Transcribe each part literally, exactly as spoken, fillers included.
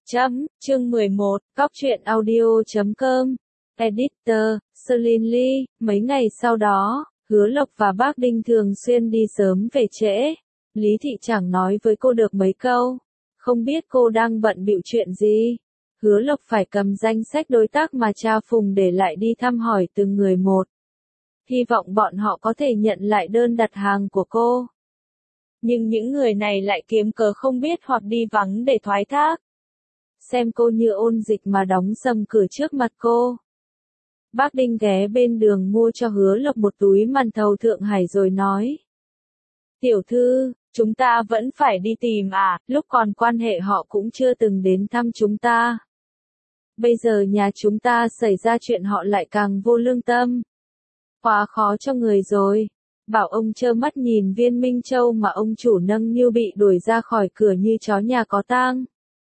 Chấm, chương mười một, Cóc truyện audio chấm com. Editor, Selin Lee. Mấy ngày sau đó, Hứa Lộc và bác Đinh thường xuyên đi sớm về trễ. Lý Thị chẳng nói với cô được mấy câu. Không biết cô đang bận bịu chuyện gì. Hứa Lộc phải cầm danh sách đối tác mà cha Phùng để lại đi thăm hỏi từng người một. Hy vọng bọn họ có thể nhận lại đơn đặt hàng của cô. Nhưng những người này lại kiếm cớ không biết hoặc đi vắng để thoái thác. Xem cô như ôn dịch mà đóng sầm cửa trước mặt cô. Bác Đinh ghé bên đường mua cho Hứa Lộc một túi màn thầu Thượng Hải rồi nói. Tiểu thư, chúng ta vẫn phải đi tìm à, lúc còn quan hệ họ cũng chưa từng đến thăm chúng ta. Bây giờ nhà chúng ta xảy ra chuyện họ lại càng vô lương tâm. Quá khó cho người rồi. Bảo ông trơ mắt nhìn Viên Minh Châu mà ông chủ nâng niu bị đuổi ra khỏi cửa như chó nhà có tang.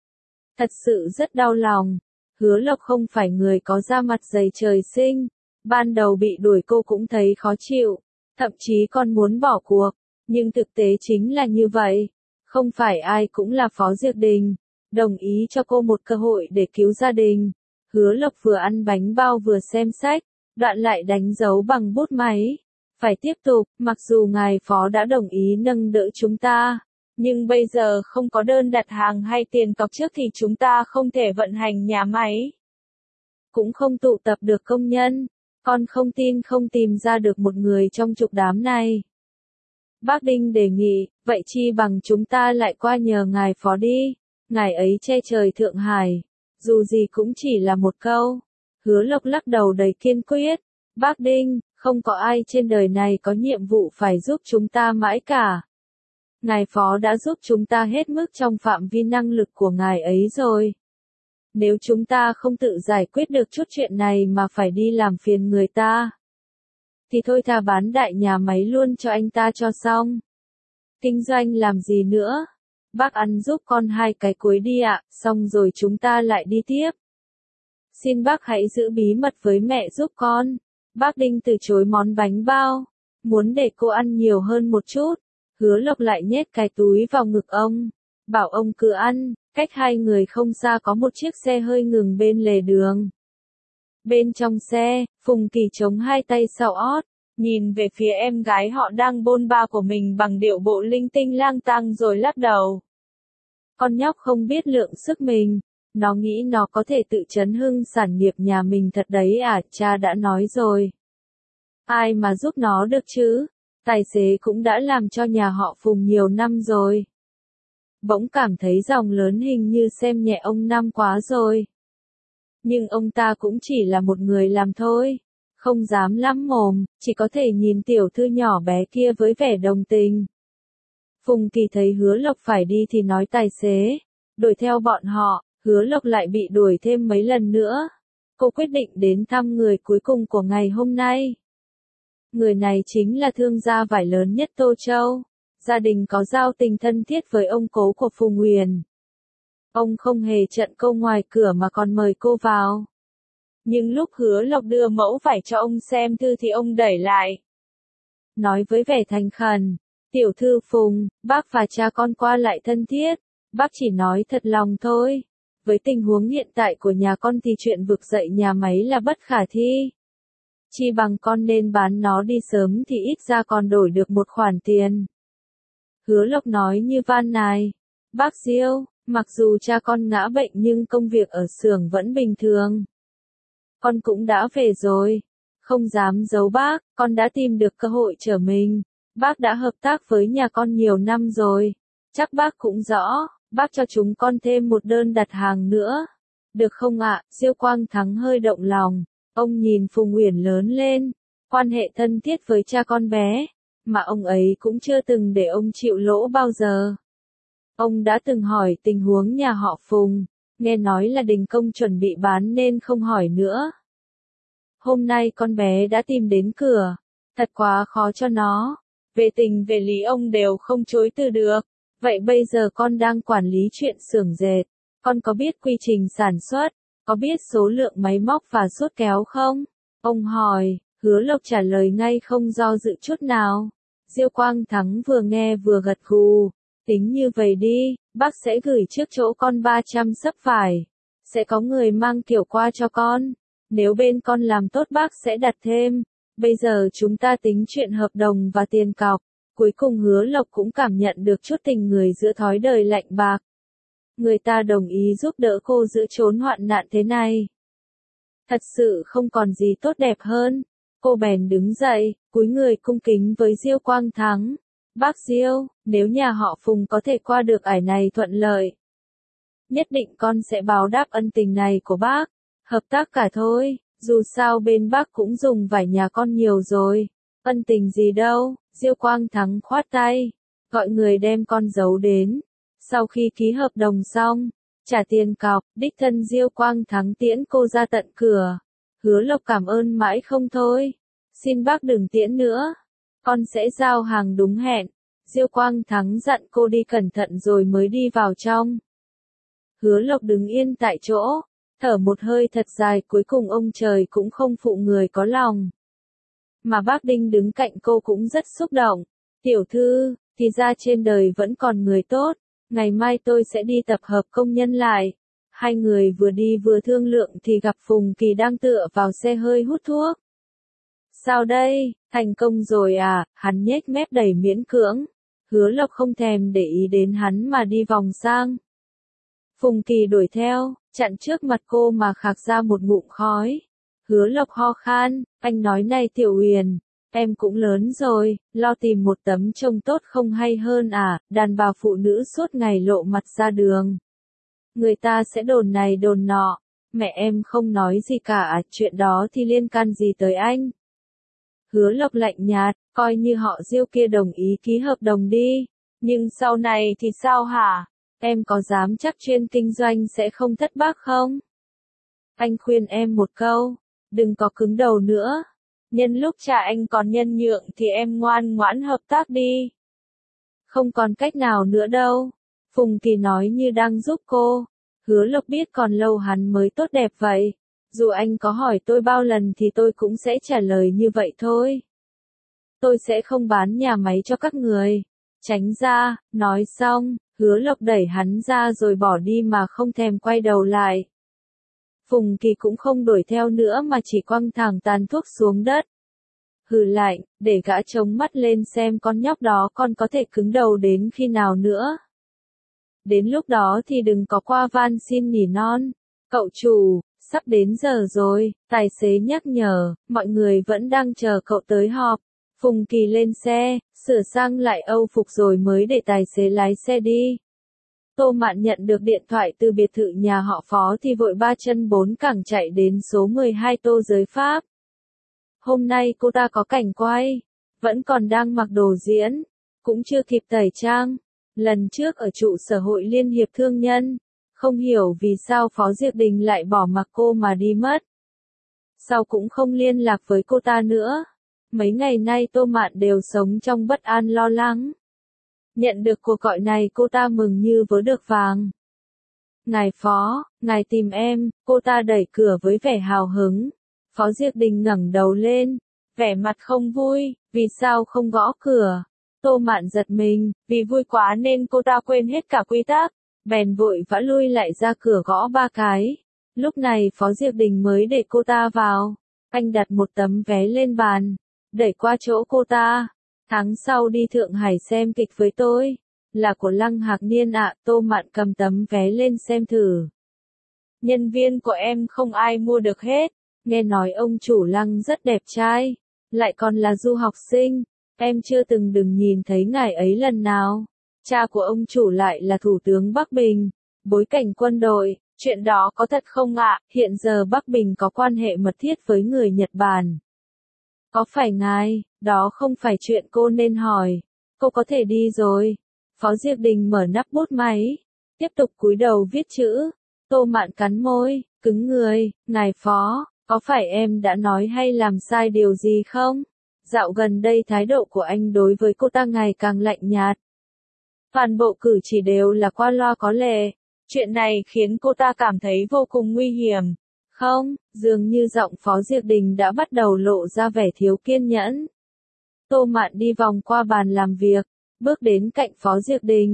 Thật sự rất đau lòng. Hứa Lộc không phải người có da mặt dày trời sinh. Ban đầu bị đuổi cô cũng thấy khó chịu. Thậm chí còn muốn bỏ cuộc. Nhưng thực tế chính là như vậy. Không phải ai cũng là Phó Diệc Đình. Đồng ý cho cô một cơ hội để cứu gia đình. Hứa Lộc vừa ăn bánh bao vừa xem sách. Đoạn lại đánh dấu bằng bút máy. Phải tiếp tục, mặc dù ngài Phó đã đồng ý nâng đỡ chúng ta. Nhưng bây giờ không có đơn đặt hàng hay tiền cọc trước thì chúng ta không thể vận hành nhà máy. Cũng không tụ tập được công nhân. Con không tin không tìm ra được một người trong chục đám này. Bác Đinh đề nghị, vậy chi bằng chúng ta lại qua nhờ ngài Phó đi. Ngài ấy che trời Thượng Hải. Dù gì cũng chỉ là một câu. Hứa Lộc lắc đầu đầy kiên quyết. Bác Đinh, không có ai trên đời này có nhiệm vụ phải giúp chúng ta mãi cả. Ngài Phó đã giúp chúng ta hết mức trong phạm vi năng lực của ngài ấy rồi. Nếu chúng ta không tự giải quyết được chút chuyện này mà phải đi làm phiền người ta, thì thôi thà bán đại nhà máy luôn cho anh ta cho xong. Kinh doanh làm gì nữa? Bác ăn giúp con hai cái cuối đi ạ, xong rồi chúng ta lại đi tiếp. Xin bác hãy giữ bí mật với mẹ giúp con. Bác Đinh từ chối món bánh bao, muốn để cô ăn nhiều hơn một chút. Hứa Lộc lại nhét cái túi vào ngực ông, bảo ông cứ ăn. Cách hai người không xa có một chiếc xe hơi ngừng bên lề đường. Bên trong xe, Phùng Kỳ chống hai tay sau ót, nhìn về phía em gái họ đang bôn ba của mình bằng điệu bộ linh tinh lang tăng rồi lắc đầu. Con nhóc không biết lượng sức mình, nó nghĩ nó có thể tự chấn hưng sản nghiệp nhà mình thật đấy à, cha đã nói rồi. Ai mà giúp nó được chứ, tài xế cũng đã làm cho nhà họ Phùng nhiều năm rồi. Bỗng cảm thấy dòng lớn hình như xem nhẹ ông Năm quá rồi. Nhưng ông ta cũng chỉ là một người làm thôi, không dám lắm mồm, chỉ có thể nhìn tiểu thư nhỏ bé kia với vẻ đồng tình. Phùng Kỳ thấy Hứa Lộc phải đi thì nói tài xế, đuổi theo bọn họ. Hứa Lộc lại bị đuổi thêm mấy lần nữa. Cô quyết định đến thăm người cuối cùng của ngày hôm nay. Người này chính là thương gia vải lớn nhất Tô Châu. Gia đình có giao tình thân thiết với ông cố của Phùng Huyền. Ông không hề chặn cô ngoài cửa mà còn mời cô vào. Nhưng lúc Hứa Lộc đưa mẫu vải cho ông xem thư thì ông đẩy lại. Nói với vẻ thành khẩn, tiểu thư Phùng, bác và cha con qua lại thân thiết. Bác chỉ nói thật lòng thôi. Với tình huống hiện tại của nhà con thì chuyện vực dậy nhà máy là bất khả thi. Chi bằng con nên bán nó đi sớm thì ít ra còn đổi được một khoản tiền. Hứa Lộc nói như van nài. Bác Diêu, mặc dù cha con ngã bệnh nhưng công việc ở xưởng vẫn bình thường. Con cũng đã về rồi. Không dám giấu bác, con đã tìm được cơ hội trở mình. Bác đã hợp tác với nhà con nhiều năm rồi. Chắc bác cũng rõ. Bác cho chúng con thêm một đơn đặt hàng nữa. Được không ạ? Diêu Quang Thắng hơi động lòng. Ông nhìn Phùng Uyển lớn lên. Quan hệ thân thiết với cha con bé. Mà ông ấy cũng chưa từng để ông chịu lỗ bao giờ. Ông đã từng hỏi tình huống nhà họ Phùng. Nghe nói là đình công chuẩn bị bán nên không hỏi nữa. Hôm nay con bé đã tìm đến cửa. Thật quá khó cho nó. Về tình về lý ông đều không chối từ được. Vậy bây giờ con đang quản lý chuyện xưởng dệt, con có biết quy trình sản xuất, có biết số lượng máy móc và rút kéo không? Ông hỏi. Hứa Lộc trả lời ngay không do dự chút nào. Diêu Quang Thắng vừa nghe vừa gật gù. Tính như vậy đi, bác sẽ gửi trước chỗ con ba trăm xấp vải. Sẽ có người mang kiểu qua cho con. Nếu bên con làm tốt bác sẽ đặt thêm. Bây giờ chúng ta tính chuyện hợp đồng và tiền cọc. Cuối cùng Hứa Lộc cũng cảm nhận được chút tình người giữa thói đời lạnh bạc. Người ta đồng ý giúp đỡ cô giữa chốn hoạn nạn thế này. Thật sự không còn gì tốt đẹp hơn. Cô bèn đứng dậy, cúi người cung kính với Diêu Quang Thắng. Bác Diêu, nếu nhà họ Phùng có thể qua được ải này thuận lợi, nhất định con sẽ báo đáp ân tình này của bác. Hợp tác cả thôi, dù sao bên bác cũng dùng vải nhà con nhiều rồi. Ân tình gì đâu, Diêu Quang Thắng khoát tay, gọi người đem con dấu đến. Sau khi ký hợp đồng xong, trả tiền cọc, đích thân Diêu Quang Thắng tiễn cô ra tận cửa. Hứa Lộc cảm ơn mãi không thôi. Xin bác đừng tiễn nữa. Con sẽ giao hàng đúng hẹn. Diêu Quang Thắng dặn cô đi cẩn thận rồi mới đi vào trong. Hứa Lộc đứng yên tại chỗ, thở một hơi thật dài, cuối cùng ông trời cũng không phụ người có lòng. Mà bác Đinh đứng cạnh cô cũng rất xúc động. Tiểu thư, thì ra trên đời vẫn còn người tốt. Ngày mai tôi sẽ đi tập hợp công nhân lại. Hai người vừa đi vừa thương lượng thì gặp Phùng Kỳ đang tựa vào xe hơi hút thuốc. Sao đây, thành công rồi à, hắn nhếch mép đầy miễn cưỡng. Hứa Lộc không thèm để ý đến hắn mà đi vòng sang. Phùng Kỳ đuổi theo, chặn trước mặt cô mà khạc ra một ngụm khói. Hứa Lộc ho khan, anh nói này Tiểu Huyền, em cũng lớn rồi, lo tìm một tấm trông tốt không hay hơn à, đàn bà phụ nữ suốt ngày lộ mặt ra đường. Người ta sẽ đồn này đồn nọ, mẹ em không nói gì cả, chuyện đó thì liên can gì tới anh. Hứa Lộc lạnh nhạt, coi như họ Diêu kia đồng ý ký hợp đồng đi, nhưng sau này thì sao hả? Em có dám chắc chuyên kinh doanh sẽ không thất bát không? Anh khuyên em một câu, đừng có cứng đầu nữa. Nhân lúc cha anh còn nhân nhượng thì em ngoan ngoãn hợp tác đi. Không còn cách nào nữa đâu. Phùng Kỳ nói như đang giúp cô. Hứa Lộc biết còn lâu hắn mới tốt đẹp vậy. Dù anh có hỏi tôi bao lần thì tôi cũng sẽ trả lời như vậy thôi. Tôi sẽ không bán nhà máy cho các người. Tránh ra, nói xong, Hứa Lộc đẩy hắn ra rồi bỏ đi mà không thèm quay đầu lại. Phùng Kỳ cũng không đuổi theo nữa mà chỉ quăng thẳng tàn thuốc xuống đất. Hừ lạnh, để gã trống mắt lên xem con nhóc đó còn có thể cứng đầu đến khi nào nữa. Đến lúc đó thì đừng có qua van xin nỉ non. Cậu chủ, sắp đến giờ rồi, tài xế nhắc nhở, mọi người vẫn đang chờ cậu tới họp. Phùng Kỳ lên xe, sửa sang lại âu phục rồi mới để tài xế lái xe đi. Tô Mạn nhận được điện thoại từ biệt thự nhà họ Phó thì vội ba chân bốn cẳng chạy đến số mười hai Tô Giới Pháp. Hôm nay cô ta có cảnh quay, vẫn còn đang mặc đồ diễn, cũng chưa kịp tẩy trang. Lần trước ở trụ sở hội Liên hiệp Thương nhân, không hiểu vì sao Phó Diệp Đình lại bỏ mặc cô mà đi mất. Sau cũng không liên lạc với cô ta nữa. Mấy ngày nay Tô Mạn đều sống trong bất an lo lắng. Nhận được cuộc gọi này cô ta mừng như vớ được vàng. Ngài Phó, ngài tìm em, cô ta đẩy cửa với vẻ hào hứng. Phó Diệp Đình ngẩng đầu lên, vẻ mặt không vui, vì sao không gõ cửa. Tô Mạn giật mình, vì vui quá nên cô ta quên hết cả quy tắc, bèn vội vã lui lại ra cửa gõ ba cái. Lúc này Phó Diệp Đình mới để cô ta vào. Anh đặt một tấm vé lên bàn, đẩy qua chỗ cô ta. Tháng sau đi Thượng Hải xem kịch với tôi. Là của Lăng Hạc Niên ạ. Tô Mạn cầm tấm vé lên xem thử. Nhân viên của em không ai mua được hết. Nghe nói ông chủ Lăng rất đẹp trai, lại còn là du học sinh. Em chưa từng đừng nhìn thấy ngài ấy lần nào. Cha của ông chủ lại là Thủ tướng Bắc Bình. Bối cảnh quân đội, chuyện đó có thật không ạ? Hiện giờ Bắc Bình có quan hệ mật thiết với người Nhật Bản. Có phải ngài? Đó không phải chuyện cô nên hỏi. Cô có thể đi rồi. Phó Diệp Đình mở nắp bút máy, tiếp tục cúi đầu viết chữ. Tô Mạn cắn môi, cứng người. Ngài Phó, có phải em đã nói hay làm sai điều gì không? Dạo gần đây thái độ của anh đối với cô ta ngày càng lạnh nhạt. Toàn bộ cử chỉ đều là qua loa có lệ. Chuyện này khiến cô ta cảm thấy vô cùng nguy hiểm. Không, dường như giọng Phó Diệp Đình đã bắt đầu lộ ra vẻ thiếu kiên nhẫn. Tô Mạn đi vòng qua bàn làm việc, bước đến cạnh Phó Diệp Đình.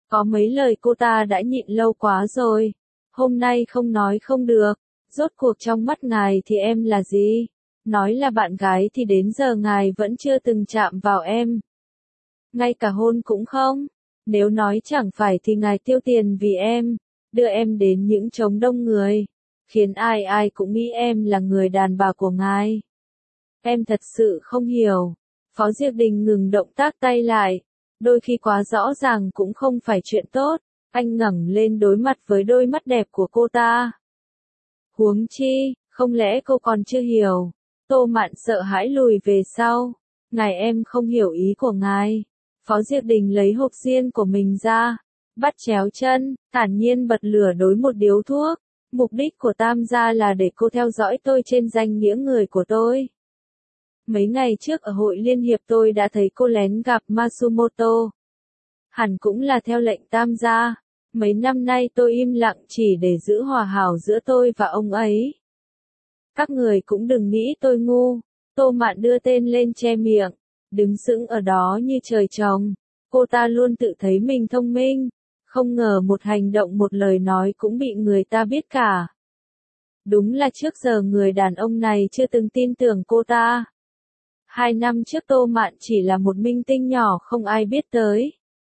Có mấy lời cô ta đã nhịn lâu quá rồi. Hôm nay không nói không được. Rốt cuộc trong mắt ngài thì em là gì? Nói là bạn gái thì đến giờ ngài vẫn chưa từng chạm vào em. Ngay cả hôn cũng không. Nếu nói chẳng phải thì ngài tiêu tiền vì em, đưa em đến những trống đông người, khiến ai ai cũng nghĩ em là người đàn bà của ngài. Em thật sự không hiểu. Phó Diệp Đình ngừng động tác tay lại. Đôi khi quá rõ ràng cũng không phải chuyện tốt. Anh ngẩng lên đối mặt với đôi mắt đẹp của cô ta. Huống chi, không lẽ cô còn chưa hiểu? Tô Mạn sợ hãi lùi về sau. Ngài em không hiểu ý của ngài. Phó Diệp Đình lấy hộp diên của mình ra, bắt chéo chân, thản nhiên bật lửa đối một điếu thuốc. Mục đích của Tam gia là để cô theo dõi tôi trên danh nghĩa người của tôi. Mấy ngày trước ở hội liên hiệp tôi đã thấy cô lén gặp Matsumoto. Hẳn cũng là theo lệnh Tam gia. Mấy năm nay tôi im lặng chỉ để giữ hòa hảo giữa tôi và ông ấy. Các người cũng đừng nghĩ tôi ngu. Tô Mạn đưa tên lên che miệng, đứng sững ở đó như trời trồng. Cô ta luôn tự thấy mình thông minh, không ngờ một hành động một lời nói cũng bị người ta biết cả. Đúng là trước giờ người đàn ông này chưa từng tin tưởng cô ta. Hai năm trước Tô Mạn chỉ là một minh tinh nhỏ không ai biết tới.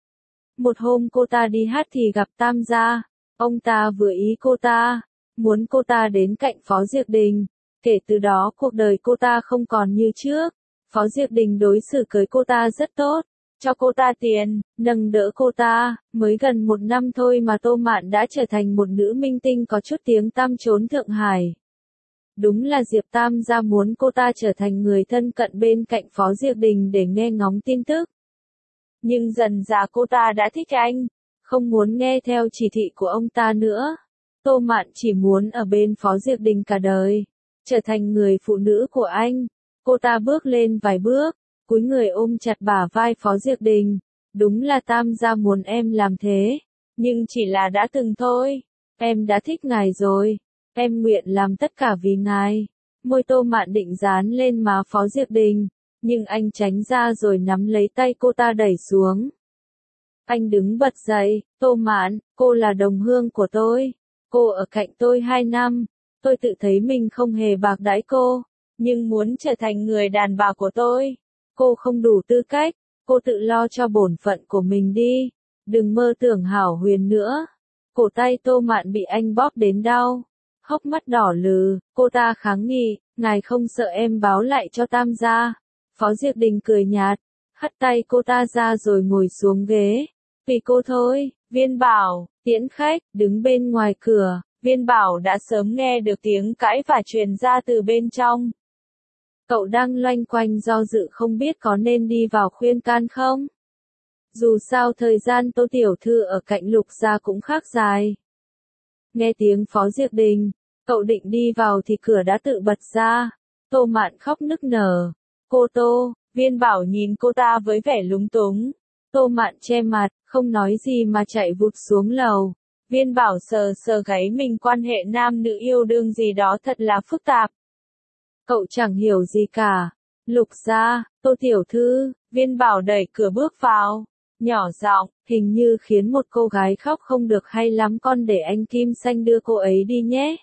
Một hôm cô ta đi hát thì gặp Tam gia. Ông ta vừa ý cô ta, muốn cô ta đến cạnh Phó Diệp Đình. Kể từ đó cuộc đời cô ta không còn như trước. Phó Diệp Đình đối xử với cô ta rất tốt, cho cô ta tiền, nâng đỡ cô ta. Mới gần một năm thôi mà Tô Mạn đã trở thành một nữ minh tinh có chút tiếng tăm chốn Thượng Hải. Đúng là Diệp Tam gia muốn cô ta trở thành người thân cận bên cạnh Phó Diệp Đình để nghe ngóng tin tức. Nhưng dần dà cô ta đã thích anh, không muốn nghe theo chỉ thị của ông ta nữa. Tô Mạn chỉ muốn ở bên Phó Diệp Đình cả đời, trở thành người phụ nữ của anh. Cô ta bước lên vài bước, cúi người ôm chặt bả vai Phó Diệp Đình. Đúng là Tam gia muốn em làm thế, nhưng chỉ là đã từng thôi. Em đã thích ngài rồi, em nguyện làm tất cả vì ngài. Môi Tô Mạn định dán lên má Phó Diệp Đình, nhưng anh tránh ra rồi nắm lấy tay cô ta đẩy xuống. Anh đứng bật dậy. Tô Mạn, cô là đồng hương của tôi. Cô ở cạnh tôi hai năm. Tôi tự thấy mình không hề bạc đãi cô, nhưng muốn trở thành người đàn bà của tôi, cô không đủ tư cách. Cô tự lo cho bổn phận của mình đi, đừng mơ tưởng hảo huyền nữa. Cổ tay Tô Mạn bị anh bóp đến đau, hốc mắt đỏ lừ. Cô ta kháng nghị, ngài không sợ em báo lại cho Tam gia? Phó Diệp Đình cười nhạt, hất tay cô ta ra rồi ngồi xuống ghế. Vì cô thôi. Viên Bảo, tiễn khách, đứng bên ngoài cửa. Viên Bảo đã sớm nghe được tiếng cãi vả truyền ra từ bên trong. Cậu đang loanh quanh do dự không biết có nên đi vào khuyên can không? Dù sao thời gian Tô tiểu thư ở cạnh Lục gia cũng khác dài. Nghe tiếng Phó Diệp Đình, cậu định đi vào thì cửa đã tự bật ra. Tô Mạn khóc nức nở. Cô Tô. Viên Bảo nhìn cô ta với vẻ lúng túng. Tô Mạn che mặt, không nói gì mà chạy vụt xuống lầu. Viên Bảo sờ sờ gáy mình, quan hệ nam nữ yêu đương gì đó thật là phức tạp. Cậu chẳng hiểu gì cả. Lục gia, Tô tiểu thư. Viên Bảo đẩy cửa bước vào, nhỏ giọng, hình như khiến một cô gái khóc không được hay lắm, con để anh Kim Xanh đưa cô ấy đi nhé.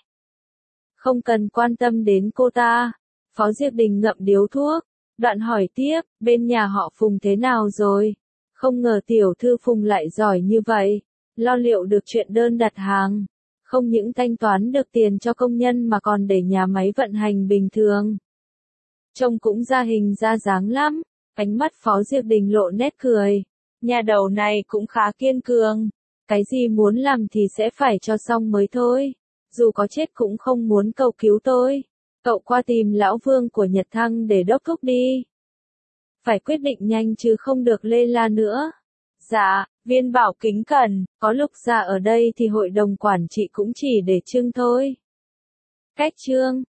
Không cần quan tâm đến cô ta. Phó Diệp Đình ngậm điếu thuốc, đoạn hỏi tiếp, bên nhà họ Phùng thế nào rồi? Không ngờ tiểu thư Phùng lại giỏi như vậy, lo liệu được chuyện đơn đặt hàng, không những thanh toán được tiền cho công nhân mà còn để nhà máy vận hành bình thường. Trông cũng ra hình ra dáng lắm. Ánh mắt Phó Diệp Đình lộ nét cười. Nhà đầu này cũng khá kiên cường. Cái gì muốn làm thì sẽ phải cho xong mới thôi. Dù có chết cũng không muốn cầu cứu tôi. Cậu qua tìm lão Vương của Nhật Thăng để đốc thúc đi. Phải quyết định nhanh chứ không được lê la nữa. Dạ, Viên Bảo kính cẩn, có Lục gia ở đây thì hội đồng quản trị cũng chỉ để trưng thôi. Cách chương